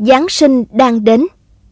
Giáng sinh đang đến.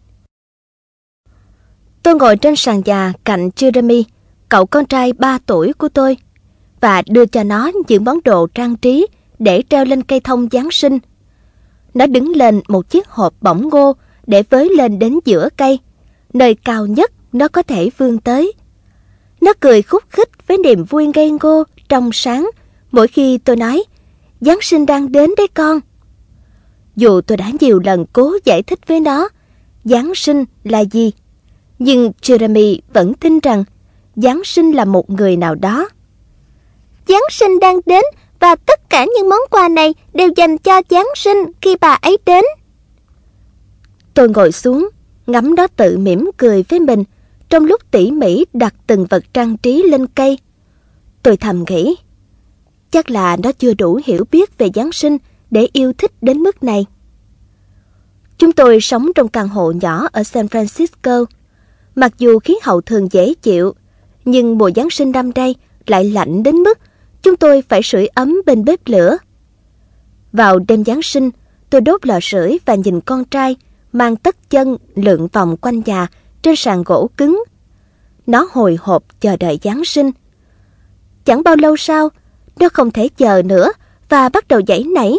Tôi ngồi trên sàn nhà cạnh Jeremy, cậu con trai 3 tuổi của tôi, và đưa cho nó những món đồ trang trí để treo lên cây thông Giáng sinh. Nó đứng lên một chiếc hộp bỏng ngô để với lên đến giữa cây, nơi cao nhất nó có thể vươn tới. Nó cười khúc khích với niềm vui ngây ngô, trong sáng mỗi khi tôi nói, Giáng sinh đang đến đấy con. Dù tôi đã nhiều lần cố giải thích với nó Giáng sinh là gì, nhưng Jeremy vẫn tin rằng Giáng sinh là một người nào đó. Giáng sinh đang đến và tất cả những món quà này đều dành cho Giáng sinh khi bà ấy đến. Tôi ngồi xuống, ngắm nó tự mỉm cười với mình trong lúc tỉ mỉ đặt từng vật trang trí lên cây. Tôi thầm nghĩ, chắc là nó chưa đủ hiểu biết về Giáng sinh để yêu thích đến mức này. Chúng tôi sống trong căn hộ nhỏ ở San Francisco. Mặc dù khí hậu thường dễ chịu, nhưng mùa Giáng sinh năm nay lại lạnh đến mức chúng tôi phải sưởi ấm bên bếp lửa. Vào đêm Giáng sinh, tôi đốt lò sưởi và nhìn con trai mang tất chân lượn vòng quanh nhà trên sàn gỗ cứng. Nó hồi hộp chờ đợi Giáng sinh. Chẳng bao lâu sau, nó không thể chờ nữa và bắt đầu giãy nảy.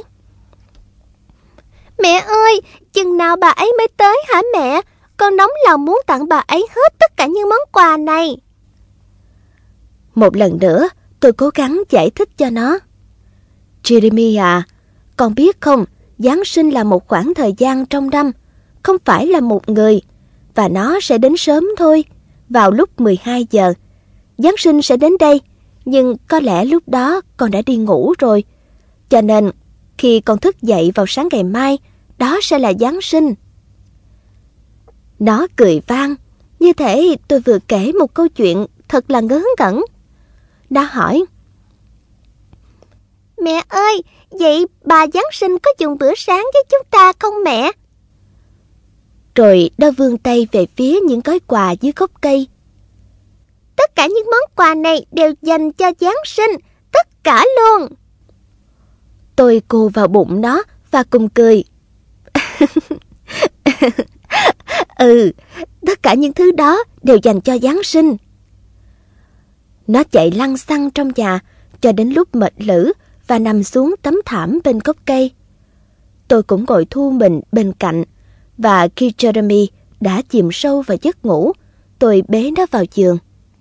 Mẹ ơi, chừng nào bà ấy mới tới hả mẹ? Con nóng lòng muốn tặng bà ấy hết tất cả những món quà này. Một lần nữa, tôi cố gắng giải thích cho nó. Jeremy à, con biết không, Giáng sinh là một khoảng thời gian trong năm, không phải là một người, và nó sẽ đến sớm thôi, vào lúc 12 giờ. Giáng sinh sẽ đến đây, nhưng có lẽ lúc đó con đã đi ngủ rồi. Cho nên, khi con thức dậy vào sáng ngày mai, đó sẽ là Giáng sinh. Nó cười vang, như thể tôi vừa kể một câu chuyện thật là ngớ ngẩn. Nó hỏi, Mẹ ơi, vậy bà Giáng sinh có dùng bữa sáng với chúng ta không mẹ? Rồi nó vươn tay về phía những gói quà dưới gốc cây. Tất cả những món quà này đều dành cho Giáng sinh, tất cả luôn. Tôi cù vào bụng nó và cùng cười. Tất cả những thứ đó đều dành cho Giáng sinh. Nó chạy lăn xăng trong nhà cho đến lúc mệt lử và nằm xuống tấm thảm bên gốc cây. Tôi cũng ngồi thu mình bên cạnh, và khi Jeremy đã chìm sâu vào giấc ngủ, tôi bế nó vào giường.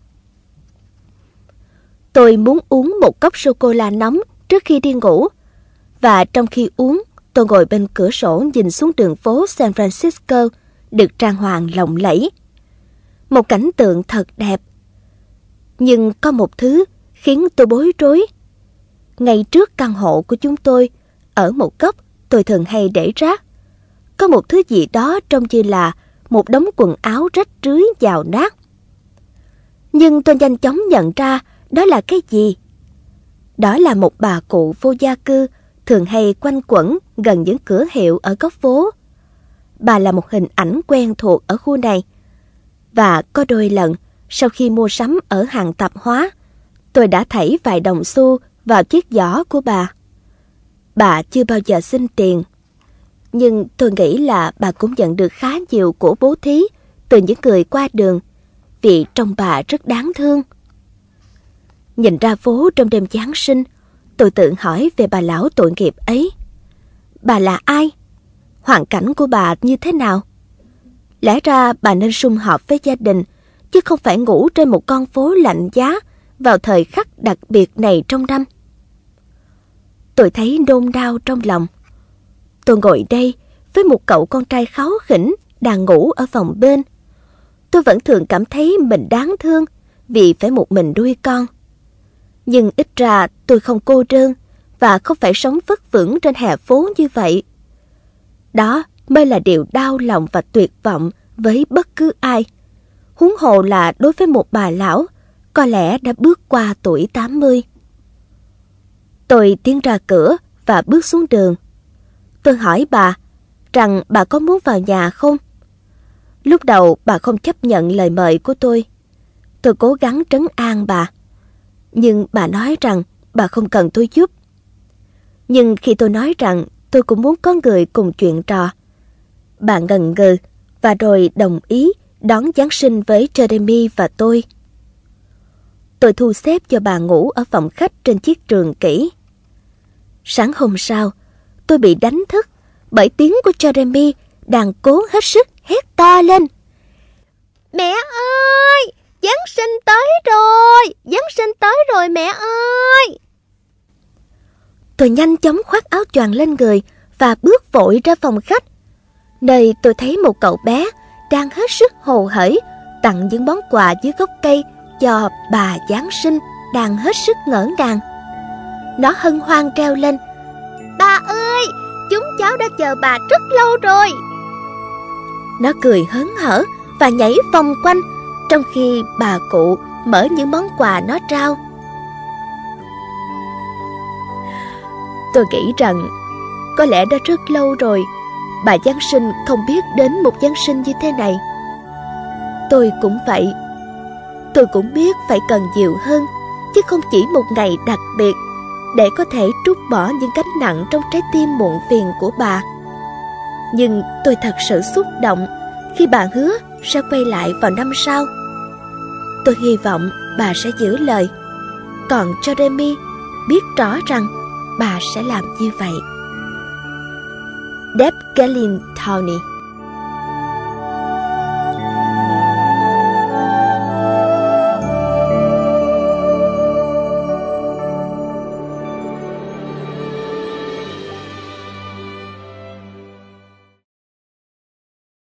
Tôi muốn uống một cốc sô-cô-la nóng trước khi đi ngủ, và trong khi uống, tôi ngồi bên cửa sổ nhìn xuống đường phố San Francisco được trang hoàng lộng lẫy. Một cảnh tượng thật đẹp. Nhưng có một thứ khiến tôi bối rối. Ngay trước căn hộ của chúng tôi, ở một góc tôi thường hay để rác, có một thứ gì đó trông như là một đống quần áo rách rưới nhào nát. Nhưng tôi nhanh chóng nhận ra đó là cái gì. Đó là một bà cụ vô gia cư thường hay quanh quẩn gần những cửa hiệu ở góc phố. Bà là một hình ảnh quen thuộc ở khu này. Và có đôi lần, sau khi mua sắm ở hàng tạp hóa, tôi đã thảy vài đồng xu vào chiếc giỏ của bà. Bà chưa bao giờ xin tiền, nhưng tôi nghĩ là bà cũng nhận được khá nhiều của bố thí từ những người qua đường, vì trông bà rất đáng thương. Nhìn ra phố trong đêm Giáng sinh, tôi tự hỏi về bà lão tội nghiệp ấy. Bà là ai? Hoàn cảnh của bà như thế nào? Lẽ ra bà nên sum họp với gia đình, chứ không phải ngủ trên một con phố lạnh giá vào thời khắc đặc biệt này trong năm. Tôi thấy nôn nao trong lòng. Tôi ngồi đây với một cậu con trai kháu khỉnh đang ngủ ở phòng bên. Tôi vẫn thường cảm thấy mình đáng thương vì phải một mình nuôi con. Nhưng ít ra tôi không cô đơn và không phải sống vất vưởng trên hè phố như vậy. Đó mới là điều đau lòng và tuyệt vọng với bất cứ ai. Huống hồ là đối với một bà lão có lẽ đã bước qua tuổi 80. Tôi tiến ra cửa và bước xuống đường. Tôi hỏi bà rằng bà có muốn vào nhà không? Lúc đầu bà không chấp nhận lời mời của tôi. Tôi cố gắng trấn an bà, nhưng bà nói rằng bà không cần tôi giúp. Nhưng khi tôi nói rằng tôi cũng muốn có người cùng chuyện trò, bà ngần ngừ và rồi đồng ý đón Giáng sinh với Jeremy và tôi. Tôi thu xếp cho bà ngủ ở phòng khách trên chiếc giường kỹ. Sáng hôm sau, tôi bị đánh thức bởi tiếng của Jeremy đang cố hết sức hét to lên. Mẹ ơi! Giáng sinh tới rồi! Giáng sinh tới rồi mẹ ơi! Tôi nhanh chóng khoác áo choàng lên người và bước vội ra phòng khách, nơi tôi thấy một cậu bé đang hết sức hồ hởi tặng những món quà dưới gốc cây cho bà Giáng sinh đang hết sức ngỡ ngàng. Nó hân hoan reo lên. Bà ơi! Chúng cháu đã chờ bà rất lâu rồi! Nó cười hớn hở và nhảy vòng quanh, trong khi bà cụ mở những món quà nó trao. Tôi nghĩ rằng có lẽ đã rất lâu rồi bà Giáng sinh không biết đến một Giáng sinh như thế này. Tôi cũng vậy. Tôi cũng biết phải cần nhiều hơn, chứ không chỉ một ngày đặc biệt để có thể trút bỏ những gánh nặng trong trái tim muộn phiền của bà. Nhưng tôi thật sự xúc động khi bà hứa sẽ quay lại vào năm sau. Tôi hy vọng bà sẽ giữ lời. Còn Jeremy biết rõ rằng bà sẽ làm như vậy. Deb Gallintowney.